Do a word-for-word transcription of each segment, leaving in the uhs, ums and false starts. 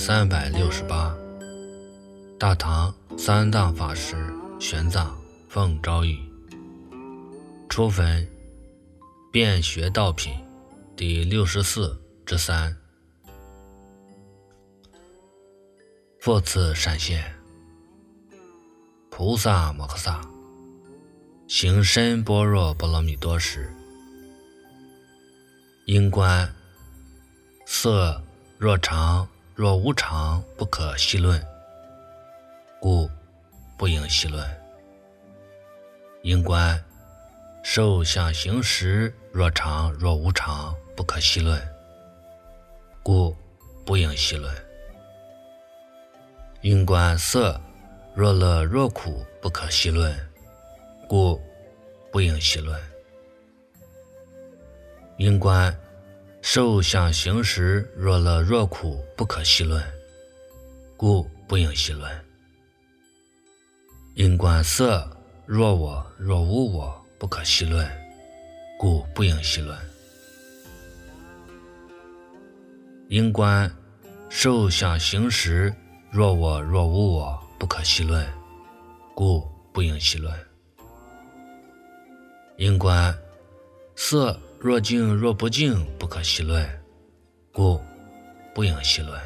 三百六十八。大唐三藏法师玄奘奉诏谕：初分辩学道品第六十四之三。复次闪现，菩萨摩诃萨行深般若波罗蜜多时，因观色若常若无常不可细论，故不应细论。因观受想行识若常若无常不可细论，故不应细论。因观色若乐若苦不可细论，故不应细论。因观受想行识若乐若苦不可细论，故不应细论。因观色若我若无我不可细论，故不应细论。因观受想行识若我若无我不可细论，故不应细论。因观色若净若不净不可细论，故不应细论。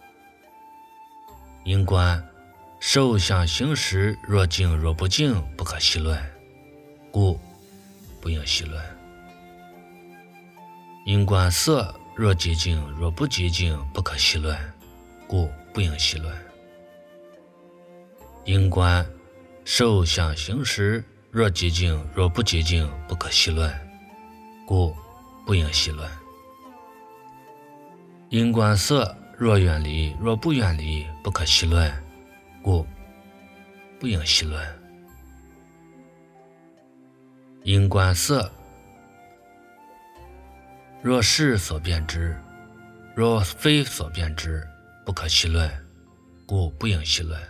因观受想行识若净若不净不可细论，故不应细论。因观色若极净若不极净不可细论，故不应细论。因观受想行识若极净若不极净不可细论，故不应细论。因观色若远离若不远离不可细论，故不应细论。因观色若是所辨之若非所辨之不可细论，故不应细论。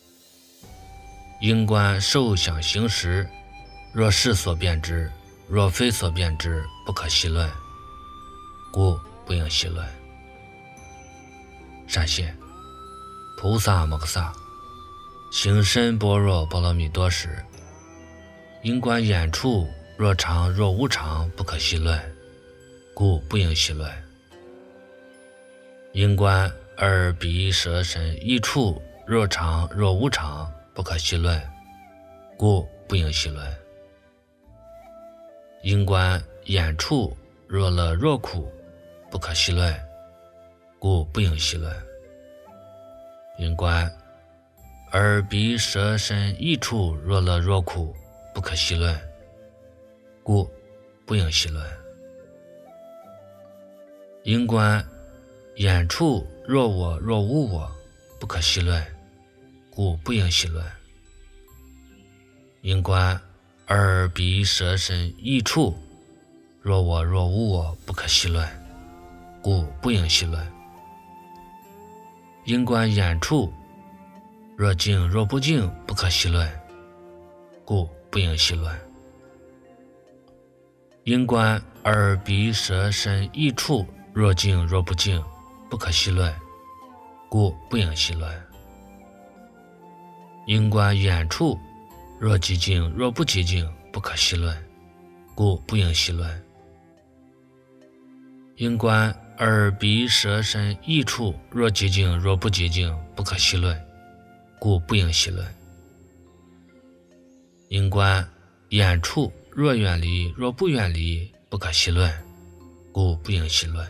因观受想行识若是所辨之若非所辨之不可细论，故不应细论。闪现，菩萨摩诃萨行深般若波罗蜜多时，因观眼处若常若无常不可细论，故不应细论。因观耳鼻舌身意处若常若无常不可细论，故不应细论。因观眼处若乐若苦不可细论，故不应细论。因观耳鼻舌身意处若乐若苦不可细论，故不应细论。因观眼处若我若无我不可细论，故不应细论。因观耳鼻舌身意处若我若无我不可细论，故不应细论。因观眼处若净若不净不可细论，故不应细论。因观耳鼻舌身意处若净若不净不可细论，故不应细论。因观眼处若极净若不极净不可细论，故不应细论。因观耳鼻舌身意处若极净若不极净不可细论，故不应细论。因观眼处若远离若不远离不可细论，故不应细论。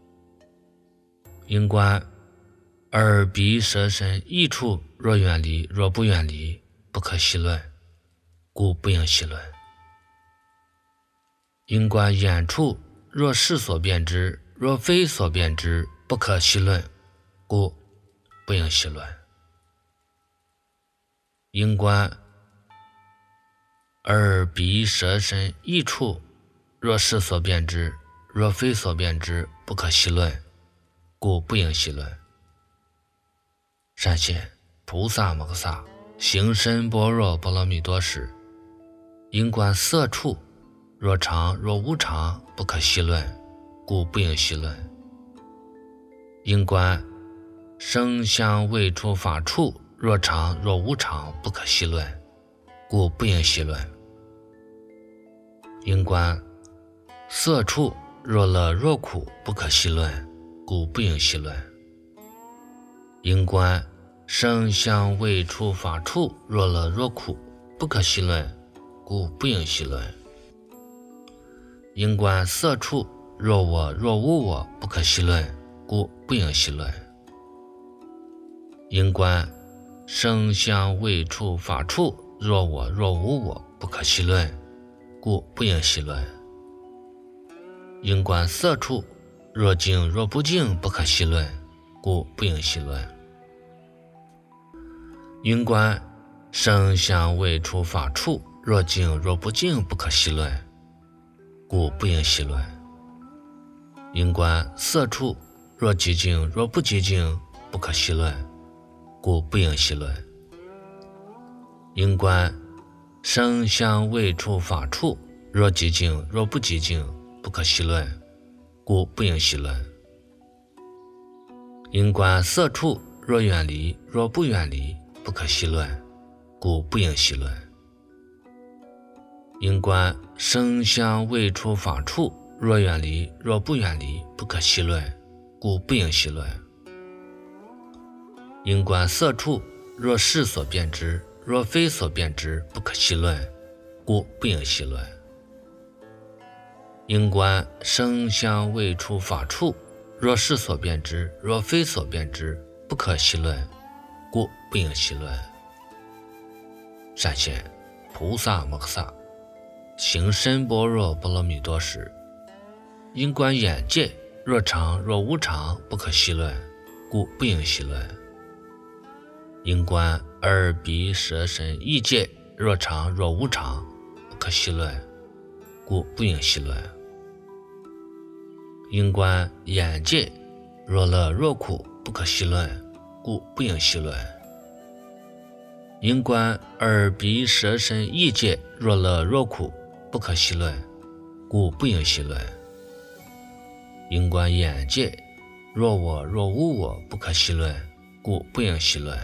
因观耳鼻舌身意处若远离若不远离不可细论，故不应细论。因观眼处若是所辨之若非所辨之不可细论，故不应细论。因观耳鼻舌身意处若是所辨之若非所辨之不可细论，故不应细论。闪现，菩萨摩诃萨行深般若波罗蜜多时，因观色处若常若无常不可细论，故不应细论。因观声香味触法处，若常若无常，不可细论，故不应细论。因观色处若乐若苦，不可细论，故不应细论。因观声香味触法处，若乐若苦，不可细论，故不应细论。因观色处若我若无我，不可细论，故不应细论。因观声香味触法处，若我若无我，不可细论，故不应细论。因观色处若净若不净，不可细论，故不应细论。因观声香味触法处，若净若不净，不可细论，故不应细论。因观色处若极净若不极净，不可细论，故不应细论。因观声香味触法处，若极净若不极净，不可细论，故不应细论。因观色处若远离若不远离，不可细论，故不应细论。因观声香味触法处，若远离若不远离，不可细论，故不应细论。因观色处若是所辨之，若非所辨之，不可细论，故不应细论。因观声香味触法处，若是所辨之，若非所辨之，不可细论，故不应细论。善现菩萨摩诃萨行深般若波罗蜜多时，因观眼界若常若无常，不可细论，故不应细论。因观耳鼻舌身意界若常若无常，不可细论，故不应细论。因观眼界若乐若苦，不可细论，故不应细论。因观耳鼻舌身意界若乐若苦，不可细论，故不应细论。因观眼界若我若无我，不可细论，故不应细论。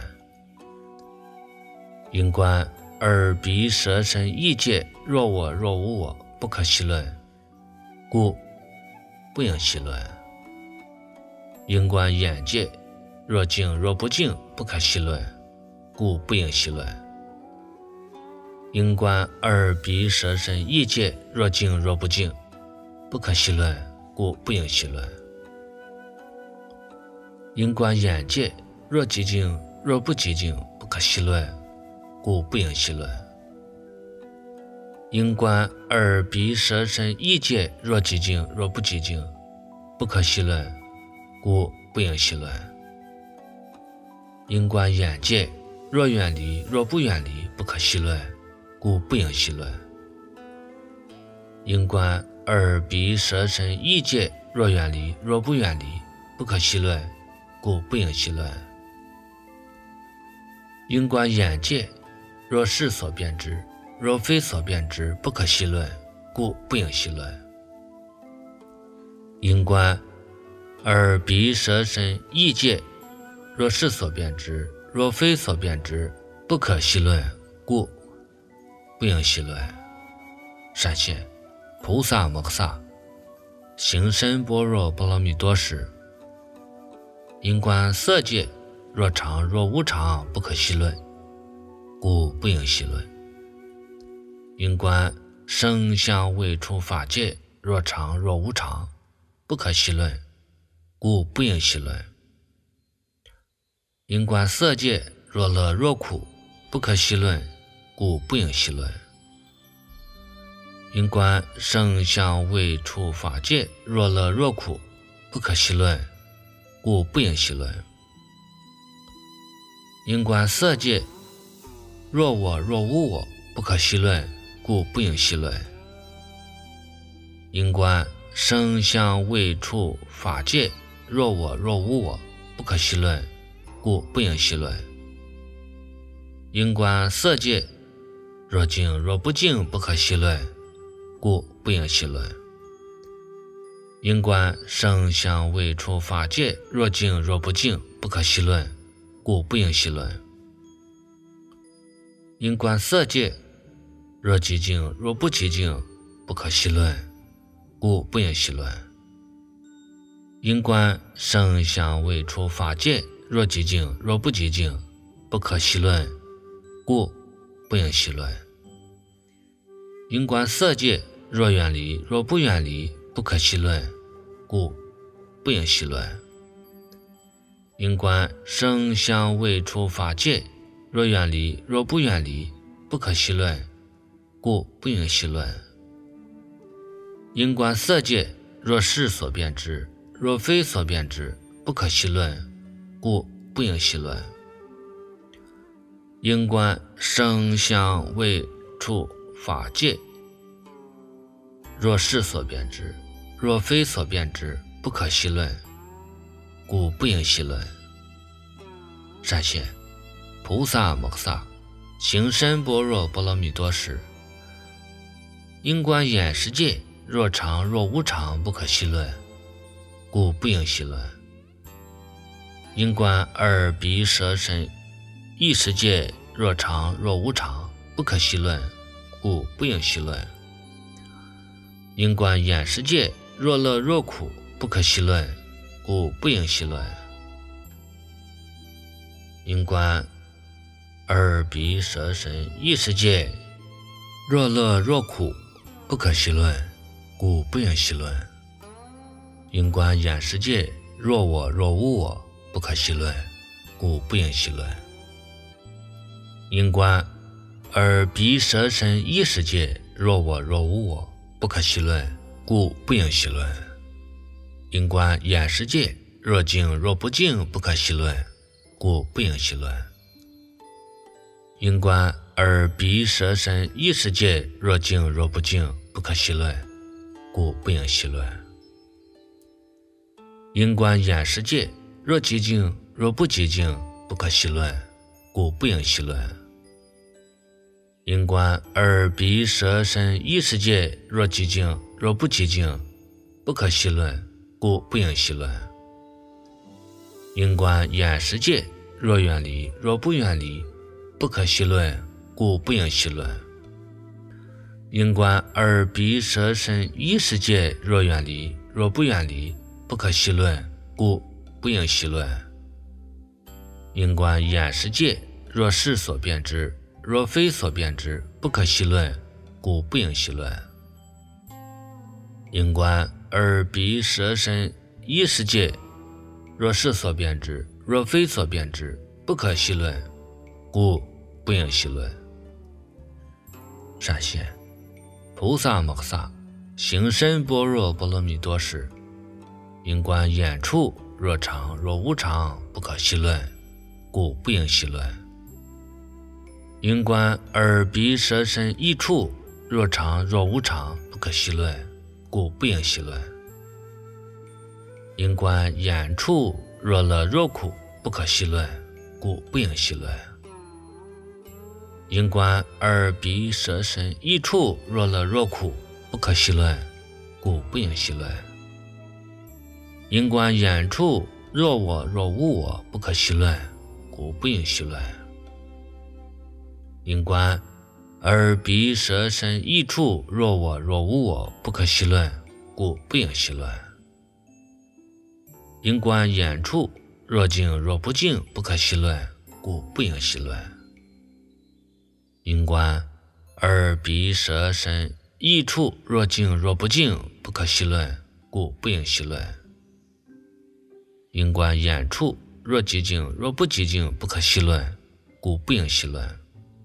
因观耳鼻舌身意界若我若无我，不可细论，故不应细论。因观眼界若净若不净，不可细论，故不应细论。因观耳鼻舌身意界若净若不净，不可细论，故不应细论。因观眼界若极净若不极净，不可细论，故不应细论。因观耳鼻舌身意界若极净若不极净，不可细论，故不应细论。因观眼界若远离若不远离，不可细论，故不应细论。因观耳鼻舌身意界若远离若不远离，不可细论，故不应细论。因观眼界若是所辨之，若非所辨之，不可细论，故不应细论。因观耳鼻舌身意界若是所辨之，若非所辨之，不可细论，故不应细论。善现菩萨摩诃萨行深般若波罗蜜多时，因观色界若常若无常，不可细论，故不应细论。因观声香味触法界若常若无常，不可细论，故不应细论。因观色界若乐若苦，不可细论，故不应细论。因观声香味触法界若乐若苦，不可细论，故不应细论。因观色界若我若无我，不可细论，故不应细论。因观声香味触法界若我若无我，不可细论，故不应细论。因观色界若净若不净，不可细论，故不应细论。 因观声香味触法界，若净若不净，不可细论，故不应细论。因观色界，若极净若不极净，不可细论，故不应细论。因观声香味触法界，若极净若不极净，不可细论，故不应细论。因观色界，若远离若不远离，不可细论，故不应细论。因观声香味触法界，若远离若不远离，不可细论，故不应细论。因观色界，若是所变之，若非所变之，不可细论，故不应细论。因观声香味触法界，若是所变之，若非所变之，不可细论，故不应细论。善现菩萨摩诃萨行深般若波罗蜜多时，因观眼识界，若常若无常，不可细论，故不应细论。因观耳鼻舌身意识界，若常若无常，不可细论，故不应细论。因观眼识界，若乐若苦，不可细论，故不应细论。因观耳鼻舌身意识界，若乐若苦，不可细论，故不应细论。因观眼识界，若我若无我，不可细论，故不应细论。因观耳鼻舌身意识界，若我若无我，不可细论，故不应细论。因观眼识界，若净若不净，不可细论，故不应细论。因观耳鼻舌身意识界，若净若不净，不可细论，故不应细论。因观眼识界，若极净若不极净，不可细论，故不应细论。因观耳鼻舌身意识界，若极净若不极净，不可细论，故不应细论。因观眼识界，若远离若不远离，不可细论，故不应细论。因观耳鼻舌身意识界，若远离若不远离，不可细论，故不应细论。因观眼识界，若是所变之，若非所变之，不可细论，故不应细论。因观耳鼻舌身意识界，若是所变之，若非所变之，不可细论，故不应细论。善现菩萨摩诃萨行深般若波罗蜜多时，因观眼处，若常若无常，不可细论，故不应细论。因观耳鼻舌身意处，若常若无常，不可细论，故不应细论。因观眼处，若乐若苦，不可细论，故不应细论。因观耳鼻舌身意处，若乐若苦，不可细论，故不应细论。因观眼处，若我若无我，不可细论，故不应细论。因观耳鼻舌身意处，若我若无我，不可细论，故不应细论。因观眼处，若净若不净，不可细论，故不应细论。因观耳鼻舌身意处，若净若不净，不可细论，故不应细论。因观眼处，若极净若不极净，不可细论，故不应细论。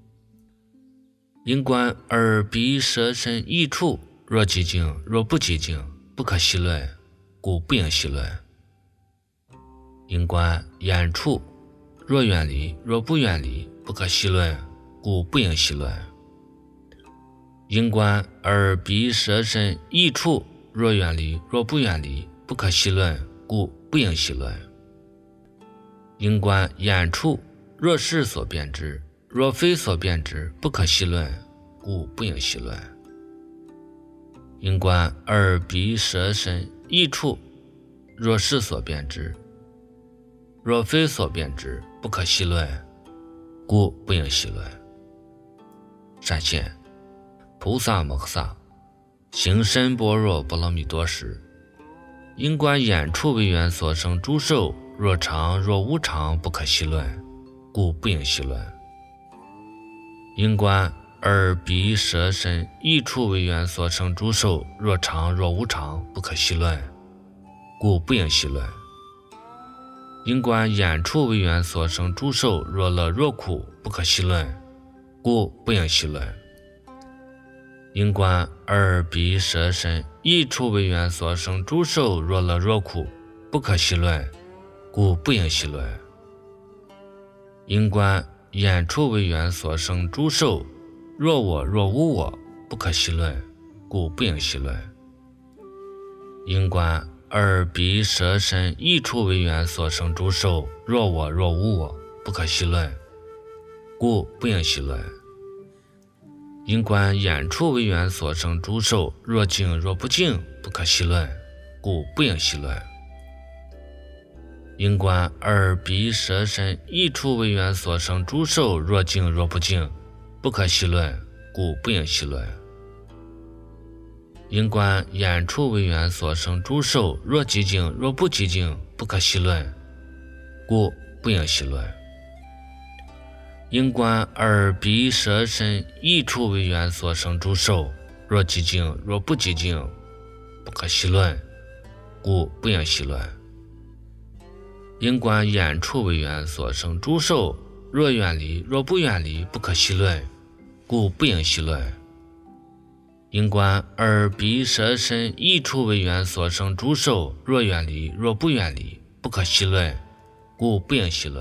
因观耳鼻舌身意处，若极净若不极净，不可细论，故不应细论。因观眼处，若远离若不远离，不可细论，故不应细论。因观耳鼻舌身意处，若远离若不远离，不可细论，故不应细论。因观眼处，若是所变之，若非所变之，不可细论，故不应细论。因观耳鼻舌身益处，若是所变之，若非所变之，不可细论，故不应细论。闪现菩萨摩诃萨行深般若波罗蜜多时，因观眼处为缘所生诸受，若常若无常，不可细论，故不应细论。因观耳鼻舌身意处为缘所生诸受，若常若无常，不可细论，故不应细论。因观眼处为缘所生诸受，若乐若苦，不可细论，故不应细论。因观耳鼻舌身意处为缘所生诸受，若乐若苦，不可细论，故不应细论。因观眼处为缘所生诸受，若我若无我，不可细论，故不应细论。因观耳鼻舌身意处为缘所生诸受，若我若无我，不可细论，故不应细论。因观眼处为缘所生诸受，若净若不净，不可细论，故不应细论。因观耳鼻舌身意处为缘所生诸受，若净若不净，不可细论，故不应细论。因观眼处为缘所生诸受，若极净若不极净，不可细论，故不应细论。因观耳鼻舌身意处为缘所生诸受，若极净若不极净，不可细论，故不应细论。因观眼处为缘所生诸受，若远离若不远离，不可细论，故不应细论。因观耳鼻舌身意处为缘所生诸受，若远离若不远离，不可细论，故不应细论。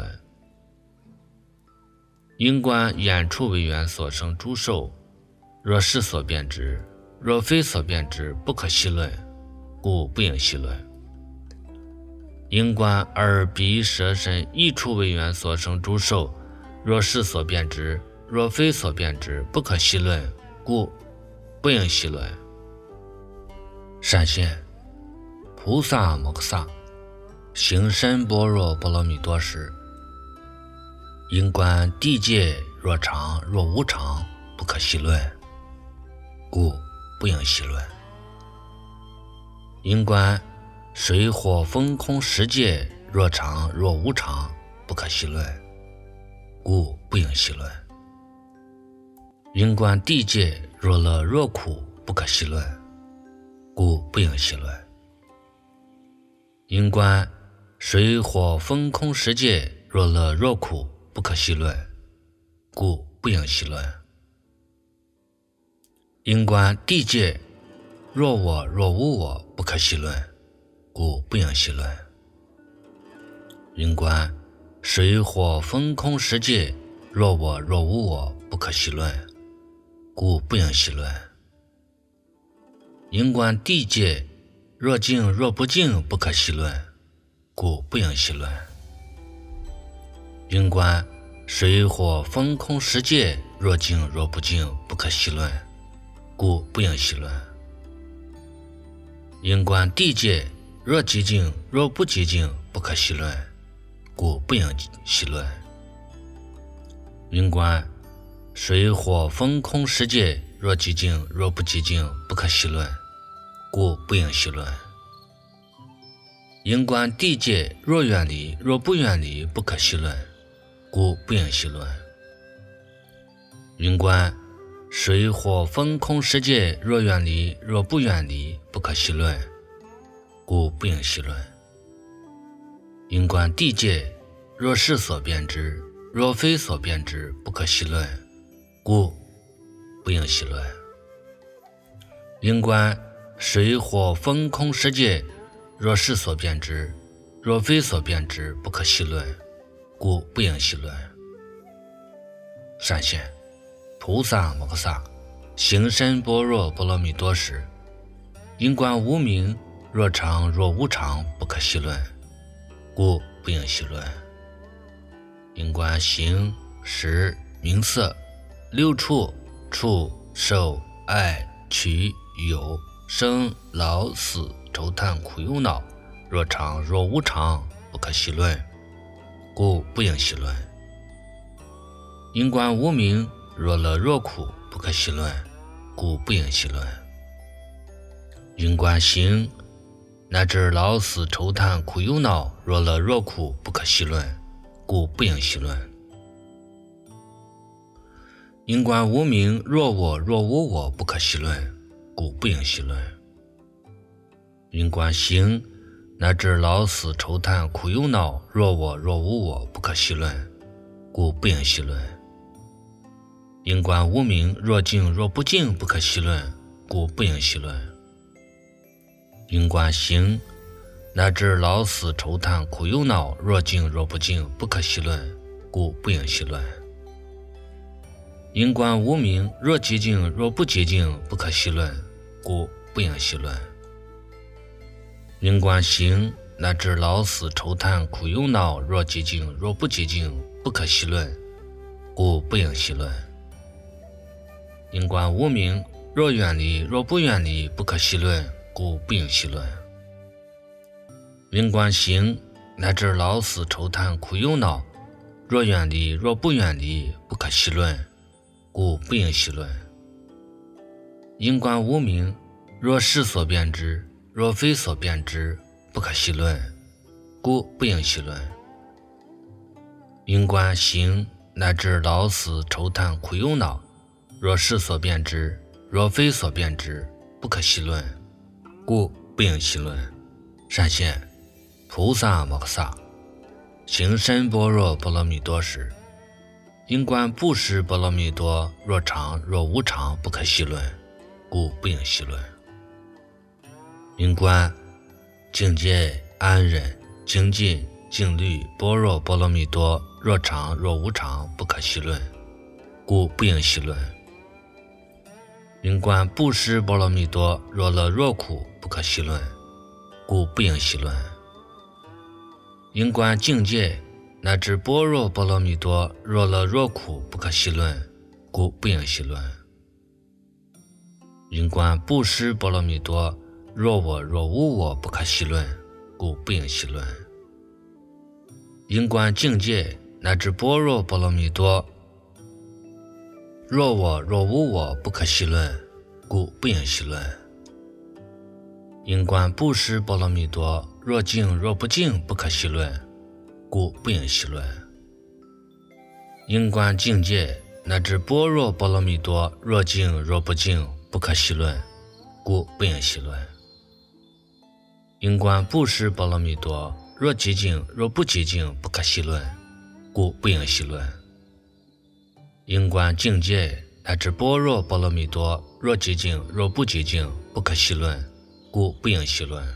因观眼处为缘所生诸受，若是所变之，若非所变之，不可细论，故不应细论。因观耳鼻舌身意处为缘所生诸受，若是所变之，若非所变之，不可细论，故不应细论。闪现菩萨摩诃萨行深般若波罗蜜多时，因观地界若常若无常，不可细论，故不应细论。因观水火风空十界若常若无常，不可细论，故不应细论。因观地界若乐若苦，不可细论，故不应细论。因观水火风空十界若乐若苦，不可细论，故不应细论。因观地界若我若无我，不可细论，故不应细论。因观水火风空十界若我若无我，不可细论，故不应细论。因观地界若净若不净，不可细论，故不应细论。因观水火风空十界若净若不净，不可细论，故不应细论。因观地界若极净若不极净，不可细论，故不应细论。因观水火风空十界若极净若不极净，不可细论，故不应细论。因观地界若远离若不远离，不可细论，故不应细论。因观水火风空十界若远离若不远离，不可细论，故不应细论。因观地界若是所变之，若非所变之，不可细论，故不应细论。因观水火风空十界若是所变之，若非所变之，不可细论，故不应细论。闪现菩萨摩诃萨行深般若波罗蜜多时，因观无明若常若无常，不可细论，故不应细论。因观形识名色六处触受爱取有生老死愁叹苦忧恼，若常若无常，不可细论，故不应细论。因观无明，若乐若苦，不可细论，故不应细论。因观行，乃至老死愁叹苦忧恼，若乐若苦，不可细论，故不应细论。因观无明，若我若无我，不可细论，故不应细论。因观行，乃至老死愁叹苦忧恼，若我若无我，不可细论，故不应细论。因观无明，若净若不净，不可细论，故不应细论。因观行，乃至老死愁叹苦忧恼，若净若不净，不可细论，故不应细论。因观无明，若极净若不极净，不可细论，故不应细论。因观行，乃至老死愁叹苦忧恼，若极净若不极净，不可细论，故不应细论。因观无明，若远离若不远离，不可细论，故不应细论。因观行，乃至老死愁叹苦忧恼，若远离若不远离，不可细论，故不应细论。因观无明，若是所变之，若非所变之，不可细论，故不应细论。因观行，乃至老死愁叹苦忧恼，若是所变之，若非所变之，不可细论，故不应细论。善现菩萨摩诃萨行深般若波罗蜜多时，因观不识波罗蜜多，若常若无常，不可细论，故不应细论。因观境界安忍精进静虑般若波罗蜜多，若常若无常，不可细论，故不应细论。因观不识波罗蜜多，若乐若苦，不可细论，故不应细论。因观境界乃至般若波罗蜜多，若乐若苦，不可细论，故不应细论。因观不识波罗蜜多，若我若无我，不可细论，故不应细论。因观境界乃至般若波罗蜜多，若我若无我，不可细论，故不应细论。因观不识波罗蜜多，若净若不净，不可细论，故不应细论。因观境界乃至般若波罗蜜多，若净若不净，不可细论，故不应细论。因观不识波罗蜜多，若极净若不极净，不可细论，故不应细论。因观境界乃至般若波罗蜜多，若极净若不极净，不可细论，故不应细论。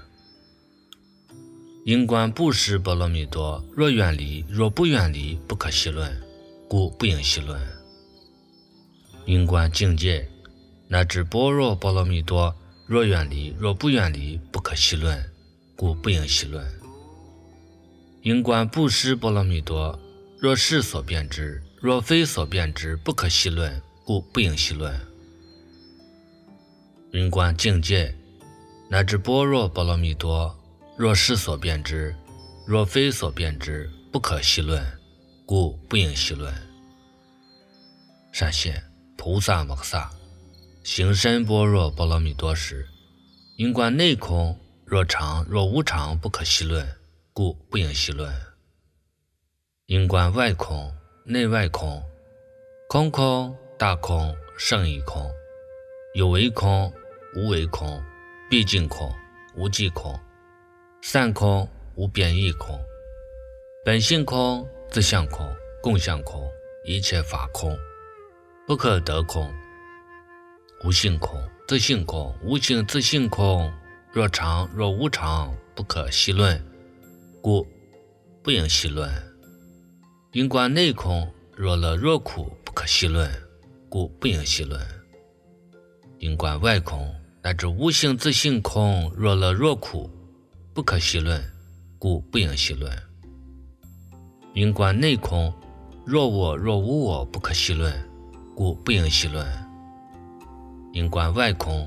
因观不识波罗蜜多，若远离若不远离，不可细论，故不应细论。因观境界乃至般若波罗蜜多，若远离若不远离，不可细论，故不应细论。因观不识波罗蜜多，若是所变之，若非所变之，不可细论，故不应细论。因观境界乃至般若波罗蜜多，若是所变之，若非所变之，不可细论，故不应细论。善现菩萨摩诃萨行深般若波罗蜜多时，因观内空，若常若无常，不可细论，故不应细论。因观外空内外空，空空大空胜义空，有为空无为空，毕竟空无际空，散空无变异空，本性空自相空共相空，一切法空不可得空，无性空自性空无性自性空，若常若无常，不可细论，故不应细论。因观内空，若乐若苦，不可细论，故不应细论。因观外空，乃至无性自性空，若乐若苦，不可细论，故不应细论。因观内空，若我若无我，不可细论，故不应细论。因观外空，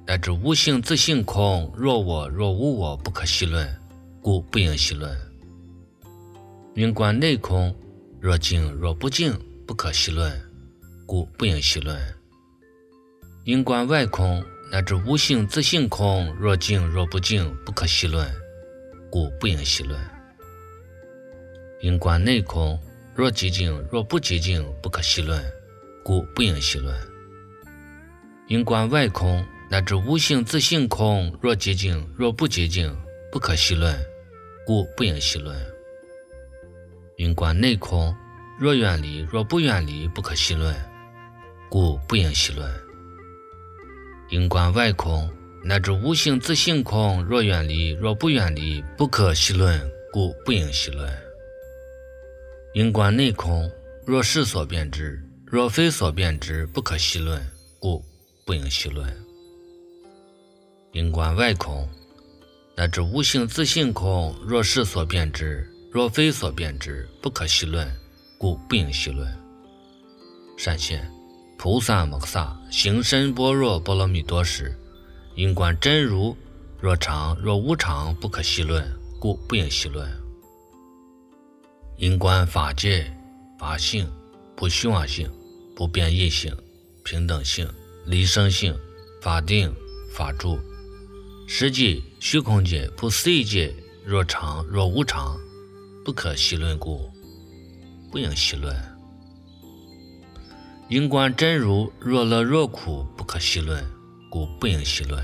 乃至无性自性空，若我若无我，不可细论，故不应细论。因观内空，若静若不静，不可细论，故不应细论。因观外空，乃至无性自性空，若静若不静，不可细论，故不应细论。因观内空，若寂静若不寂静，不可细论，故不应细论。因观外空，乃至无性自性空，若寂静若不寂静，不可细论，故不应细论。因观内空，若远离若不远离，不可细论，故不应细论。因观外空，乃至无性自性空，若远离若不远离，不可细论，故不应细论。因观内空，若是所变之，若非所变之，不可细论，故不应细论。因观外空，乃至无性自性空，若是所变之，若非所变之，不可细论，故不应细论。善现菩萨摩诃萨行深般若波罗蜜多时，因观真如若常若无常，不可细论，故不应细论。因观法界法性不虚妄性不变异性平等性离生性法定法住实际虚空界不思议界若常若无常，不可细论故，不应细论。因观真如若乐若苦，不可细论，故不应细论。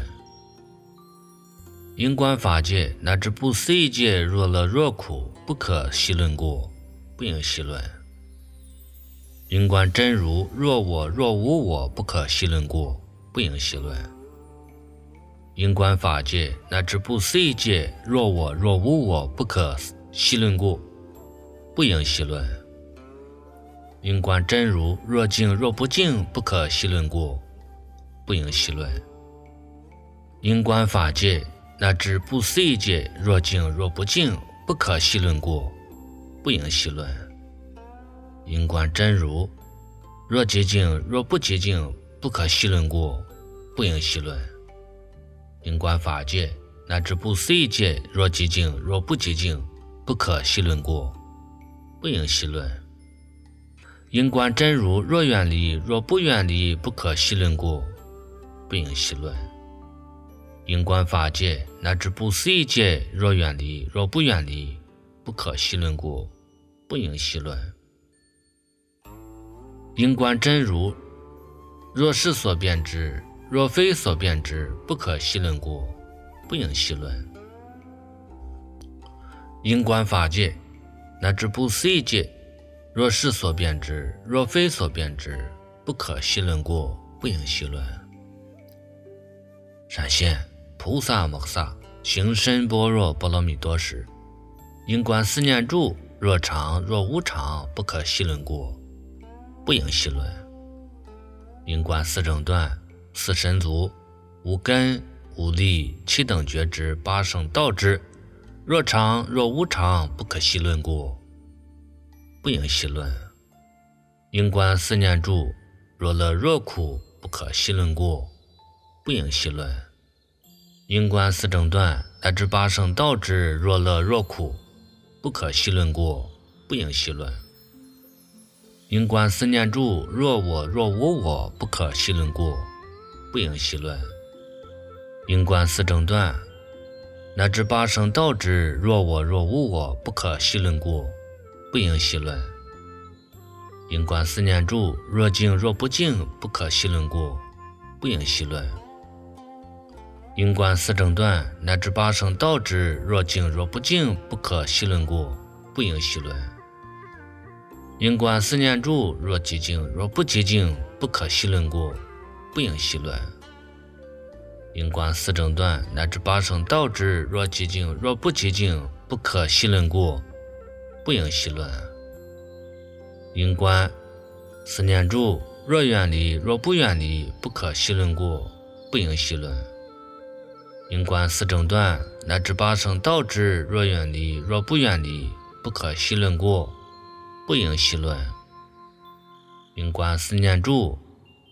因观法界乃至不思议界若乐若苦，不可细论故，不应细论。因观真如若我若无我，不可细论故，不应细论。因观法界乃至不思议界若我若无我，不可细论故，不应细论。因观真如若静若不静，不可细论故，不应细论。因观法界乃至不思议界若静若不静，不可细论故，不应细论。因观真如若寂静若不寂静，不可细论故，不应细论。因观法界乃至不思议界若寂静若不寂静，不可细论故，不应细论。因观真如若远离若不远离，不可细论故，不应细论。因观法界乃至不思议界若远离若不远离，不可细论故，不应细论。因观真如若是所变之，若非所变之，不可细论故，不应细论。因观法界乃至不思议界若是所变之，若非所变之，不可细论故，不应细论。闪现菩萨摩诃萨行深般若波罗蜜多时，因观思念住若常若无常，不可细论故，不应细论。因观四正断四神足无根无力七等觉知八圣道之若常若无常，不可细论故，不应细论。因观四念住若乐若苦，不可细论故，不应细论。因观四正断乃至八圣道之若乐若苦，不可细论故，不应细论。因观四念住若我若无我，不可细论故，不应细论。因观四正断乃至八圣道之若我若无我，不可细论故，不应细论。因观四念住若静若不静，不可细论故，不应细论。因观四正断乃至八圣道之若静若不静，不可细论故，不应细论。因观四念住若寂静若不寂静，不可细论故，不应细论。因观四正断乃至八圣道之若寂静若不寂静，不可细论故，不应细论。因观四念住若远离若不远离，不可细论故，不应细论。因观四正断乃至八圣道之若远离若不远离，不可细论故，不应细论。因观四念住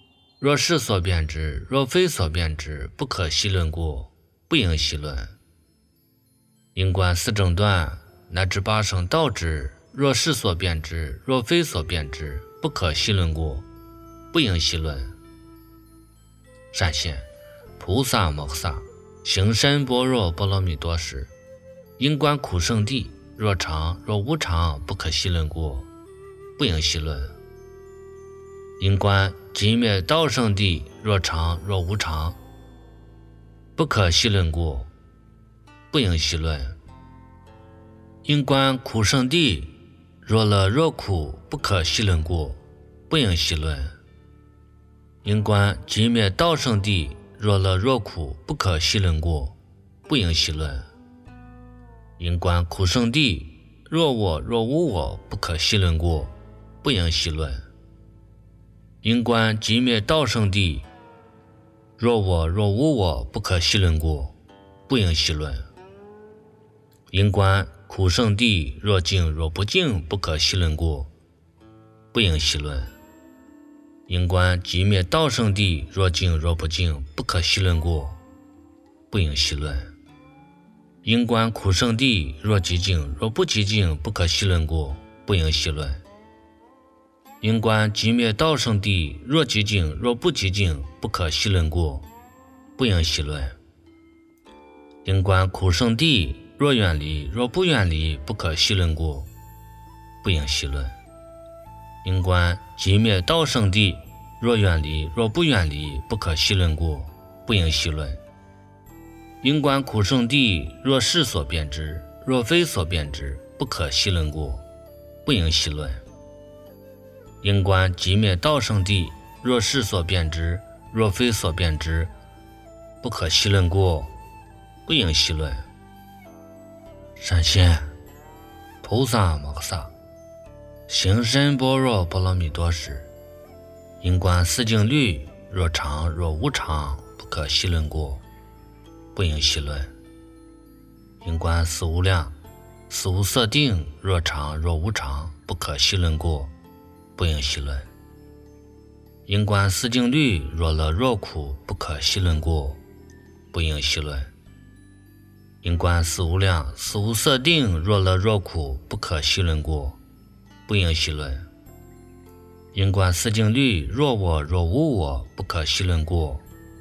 若是所变之，若非所变之，不可细论故，不应细论。因观四正断乃至八圣道之，若是所变之，若非所变之，不可细论故，不应细论。善现菩萨摩诃萨行深般若波罗蜜多时，因观苦圣谛，若常若无常，不可细论故，不应细论。因观寂灭道圣谛，若常若无常，不可细论故，不应细论。因观苦圣谛，若乐若苦，不可细论故，不应细论。因观寂灭道圣谛，若乐若苦，不可细论故，不应细论。因观苦圣谛，若我若无我，不可细论故，不应细论。因观寂灭道圣谛，若我若无我，不可细论故，不应细论。因观苦圣谛，若净若不净，不可细论故，不应细论。因观寂灭道圣谛，若净若不净，不可细论故，不应细论。因观苦圣谛，若极净若不极净，不可细论故，不应细论。因观寂灭道圣谛，若极净若不极净，不可细论故，不应细论。因观苦圣谛，若远离若不远离，不可细论故，不应细论。因观寂灭道圣谛，若远离若不远离，不可细论故，不应细论。因观苦圣谛，若是所变之，若非所变之，不可细论故，不应细论。因观寂灭道圣谛，若是所变之，若非所变之，不可细论故，不应细论。善现菩萨摩诃萨行深般若波罗蜜多时，因观四境律，若常若无常，不可细论故，不应细论。因观四无量四无色定，若常若无常，不可细论故，不应细论。因观四境律，若乐若苦，不可细论故，不应细论。因观四无量四无色定，若乐若苦，不可细论故，不应细论。因观四境律，若我若无我，不可细论故，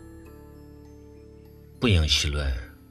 不应细论。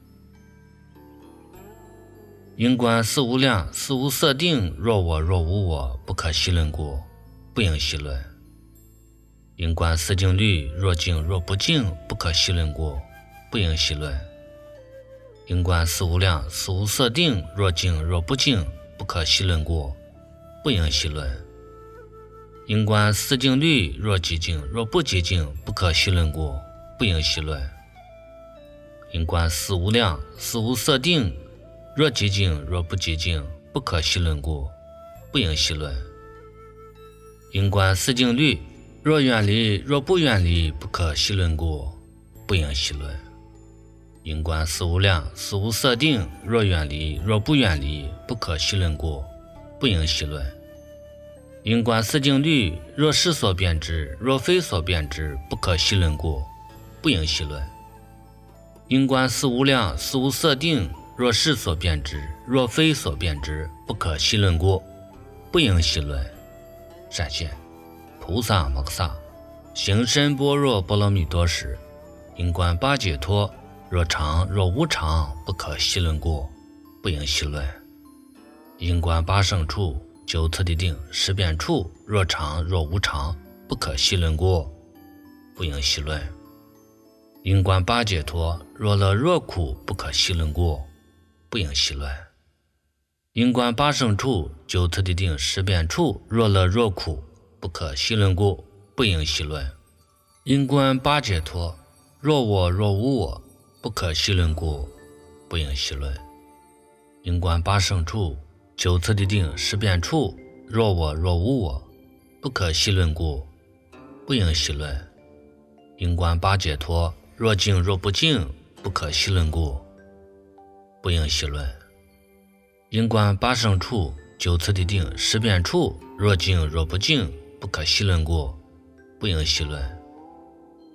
因观四无量四无色定，若我若无我，不可细论故，不应细论。因观四境律，若净若不净，不可细论故，不应细论。因观四无量四无色定，若净若不净，不可细论故，不应细论。因观四境律，若极净若不极净，不可细论故，不应细论。因观四无量四无色定，若极净若不极净，不可细论故，不应细论。因观四境律，若远离若不远离，不可细论故，不应细论。因观四无量四无色定，若远离若不远离，不可细论故，不应细论。因观四境律，若是所变之，若非所变之，不可细论故，不应细论。因观四无量四无色定，若是所变之，若非所变之，不可细论故，不应细论。善现菩萨摩诃萨行深般若波罗蜜多时，因观八解脱，若常若无常，不可细论故，不应细论。因观八圣处九次第定十变处，若常若无常，不可细论故，不应细论。因观八解脱，若乐若苦，不可细论故，不应细论。因观八圣处九次第定十变处，若乐若苦，不可细论故，不应细论。因观八解脱，若我若无我，不可细论故，不应细论。因观八圣处九次第定十变处，若我若无我，不可细论故，不应细论。因观八解脱，若净若不净，不可细论故，不应细论。因观八圣处九次第定十变处，若净若不净，不可细论故，不应细论。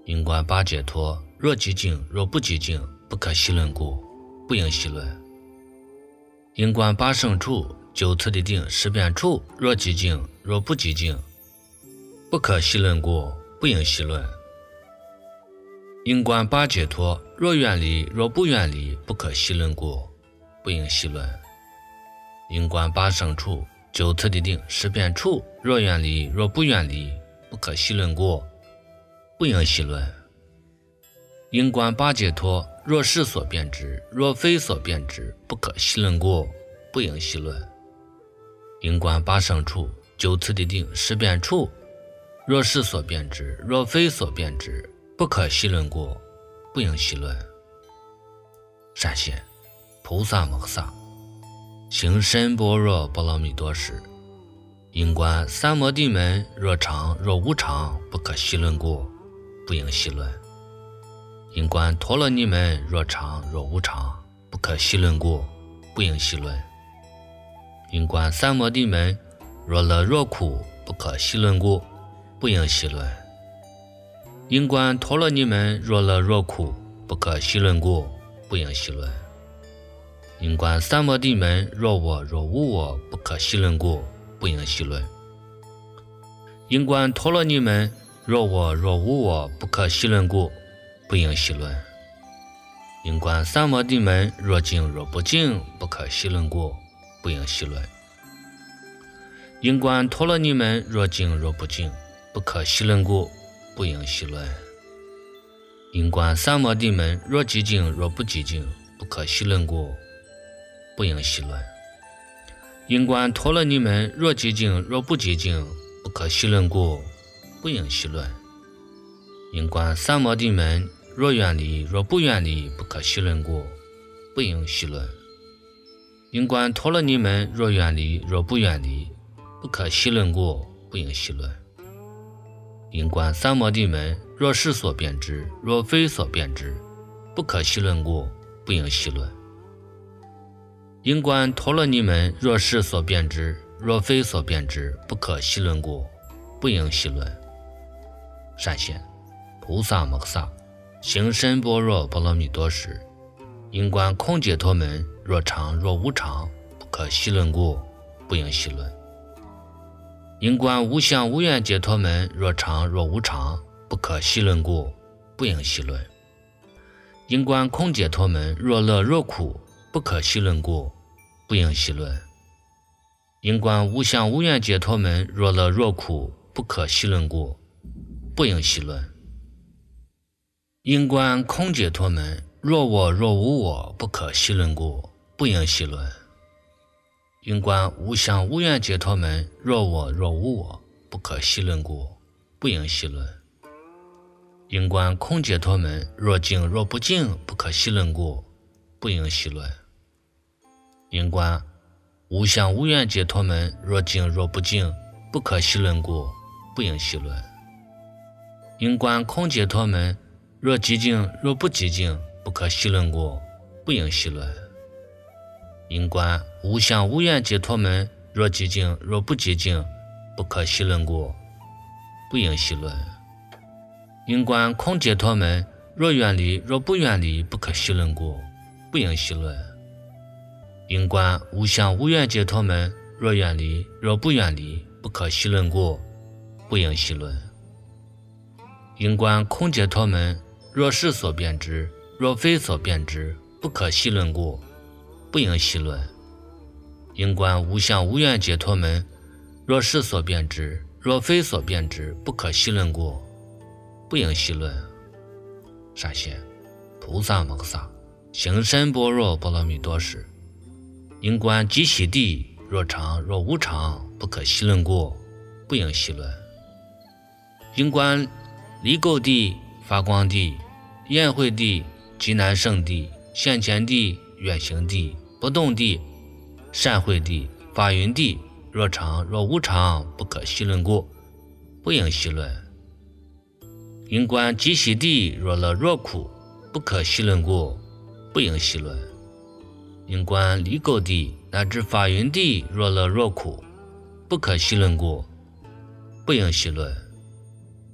因观八解脱，若寂静若不寂静，不可细论故，不应细论。因观八圣处，九次第定，十变处，若寂静若不寂静，不可细论故，不应细论。因观八解脱，若远离若不远离，不可细论故，不应细论。因观八圣处，九次第定，十变处，若远离若不远离，不可细论故，不应细论。因观八解脱，若是所变之，若非所变之，不可细论故，不应细论。因观八圣处，九次第定，十变处，若是所变之，若非所变之，不可细论故，不应细论。善现菩萨摩诃萨行深般若波罗蜜多时，因观三摩地门，若常若无常，不可细论故，不应细论。因观陀罗尼门，若常若无常，不可细论故，不应细论。因观三摩地门，若乐若苦，不可细论故，不应细论。因观陀罗尼门，若乐若苦，不可细论故，不应细论。因观三摩地门，若我若无我，不可细论故，不应细论。因观陀罗尼门，若我若无我，不可细论故，不应细论。因观三摩地门，若静若不静，不可细论故，不应细论。因观陀罗尼门，若静若不静，不可细论故，不应细论。因观三摩地门，若寂静若不寂静，不可细论故，不应细论。因观陀罗尼门，若寂静若不寂静，不可细论故，不应细论。因观三摩地门，若远离若不远离，不可细论故，不应细论。因观陀罗尼门，若远离若不远离，不可细论故，不应细论。因观三摩地门，若是所变之，若非所变之，不可细论故，不应细论。因观陀罗尼门，若是所变之，若非所变之，不可细论故，不应细论。善现菩萨摩诃萨行深般若波罗蜜多时，因观空解脱门，若常若无常，不可细论故，不应细论。因观无相无愿解脱门，若常若无常，不可细论故，不应细论。因观空解脱门，若乐若苦，不可细论故，不应细论。因观无相无愿解脱门，若乐若苦，不可细论故，不应细论。因观空解脱门，若我若无我，不可细论故，不应细论。因观无相无愿解脱门，若我若无我，不可细论故，不应细论。因观空解脱门，若静若不静，不可细论故，不应细论。因观无相无愿解脱门，若静若不静，不可细论故，不应细论。因观空解脱门，若寂静若不寂静，不可细论故，不应细论。因观无相无愿解脱门，若寂静若不寂静，不可细论故，不应细论。因观空解脱门，若远离若不远离，不可细论故，不应细论。因观无相无愿解脱门，若远离若不远离，不可细论故，不应细论。因观空解脱门，若是所变之，若非所变之，不可细论故，不应细论。因观无相无愿解脱门，若是所变之，若非所变之，不可细论故，不应细论。善现菩萨摩诃萨行深般若波罗蜜多时，因观极喜地，若常若无常，不可细论故，不应细论。因观离垢地、发光地、宴会地、极难胜地、现前地、远行地、不动地、善会地、法云地，若常若无常，不可细论故，不应细论。因观极喜地，若乐若苦，不可细论故，不应细论。因观离垢地乃至法云地，若乐若苦，不可细论故，不应细论。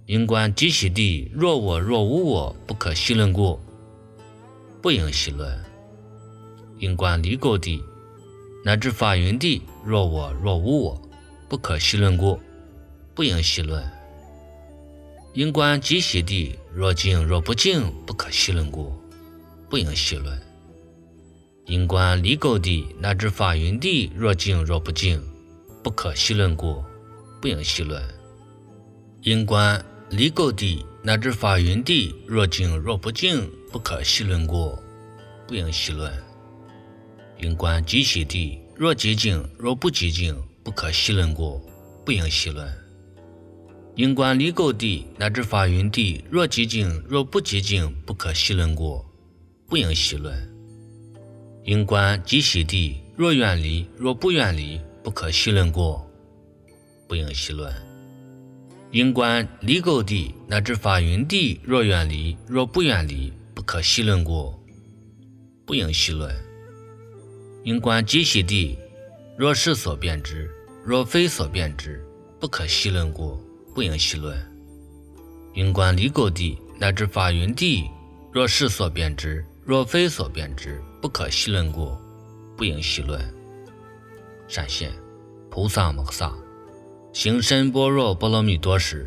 因观即其地，若我若无我，不可细论故，不应细论。因观离垢地，乃至法云地，若我若无我，不可细论故，不应细论。因观即其地，若净若不净，不可细论故，不应细论。因观离垢地，乃至法云地，若净若不净，不可细论故，不应细论。因观离垢地，乃至法云地，若净若不净，不可细论故，不应细论。因观即其地，若极净若不极净，不可细论故，不应细论。因观离垢地，乃至法云地，若极净若不极净，不可细论故，不应细论。因观即其地，若远离若不远离，不可细论故，不应细论。因观离垢地，乃至法云地，若远离若不远离，不可细论故，不应细论。因观即其地，若是所变之，若非所变之，不可细论故，不应细论。因观离垢地，乃至法云地，若是所变之，若非所变之，不可细论故，不应细论。闪现菩萨摩诃萨行深般若波罗蜜多时，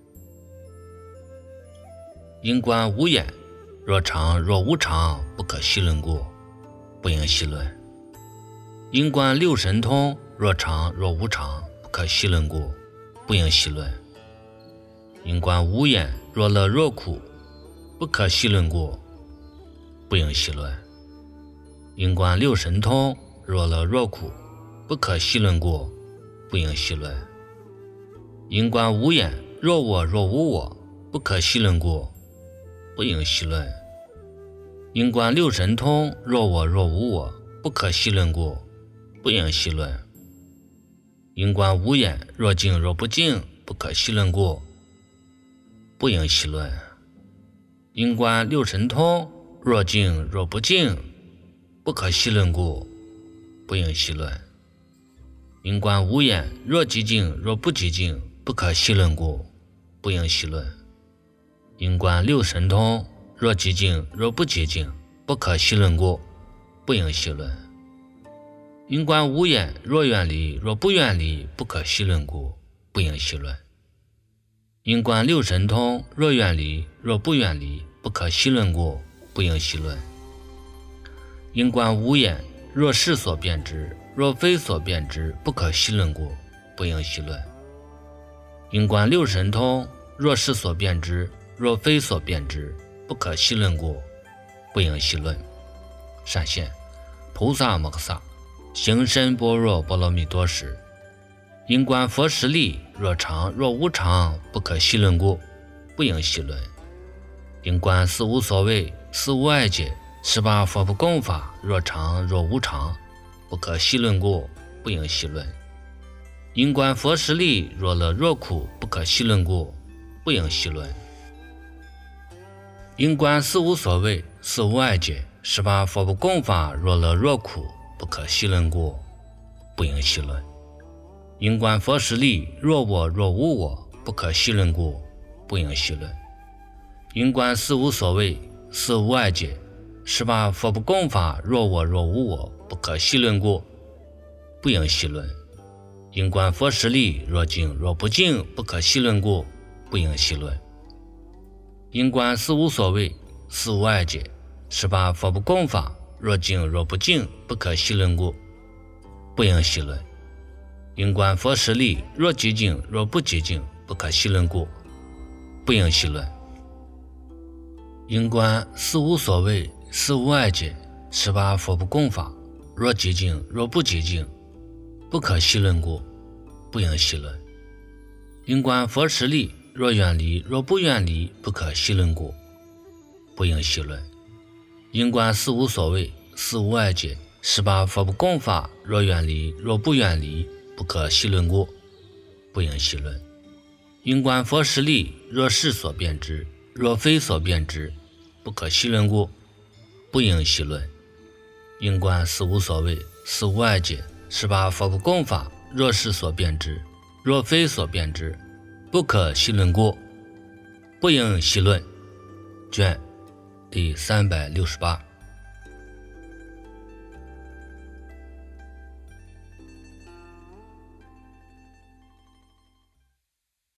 因观无眼，若常若无常，不可细论故，不应细论。因观六神通，若常若无常，不可细论故，不应细论。因观无眼，若乐若苦，不可细论故，不应细论。因观六神通，若乐若苦，不可细论故，不应细论。因观无眼，若我若无我，不可细论故，不应细论。因观六神通，若我若无我，不可细论故，不应细论。因观无眼，若净若不净，不可细论故，不应细论。因观六神通，若净若不净，不可细论故，不应细论。因观无眼，若极净若不极净，不可细论故，不应细论。因观六神通，若极净若不极净，不可细论故，不应细论。因观无眼，若远离若不远离，不可细论故，不应细论。因观六神通，若远离若不远离，不可细论故，不应细论。因观无眼，若是所变之，若非所变之，不可细论故，不应细论。因观六神通，若是所变之，若非所变之，不可细论故，不应细论。闪现菩萨摩诃萨行深般若波罗蜜多时，因观佛实力，若常若无常，不可细论故，不应细论。因观四无所谓，四无碍解，十八佛不共法，若常若无常，不可细论故，不应细论。因观佛实力，若乐若苦，不可细论故，不应细论。因观四无所谓，四无碍解，十八佛不共法，若乐若苦，不可细论故，不应细论。因观佛实力，若我若无我，不可细论故，不应细论。因观四无所谓，四无碍解，十八佛不共法，若我若无我，不可细论故，不应细论。因观佛实力，若净若不净，不可细论故，不应细论。因观四无所谓，四无碍解，十八佛不共法，若净若不净，不可细论故，不应细论。因观佛实力，若极净若不极净，不可细论故，不应细论。因观四无所谓，四无碍解，十八佛不共法，若极净若不极净，不可细论故，不应细论。因观佛实力，若远离若不远离，不可细论故，不应细论。因观四无所谓，四无碍解，十八佛不共法，若远离若不远离，不可细论故，不应细论。因观佛实力，若是所变之，若非所变之，不可细论故，不应细论。因观四无所谓，四无碍解，十八佛不共法，若是所变之，若非所变之，不可细论故， 不应细论卷第三百六十八。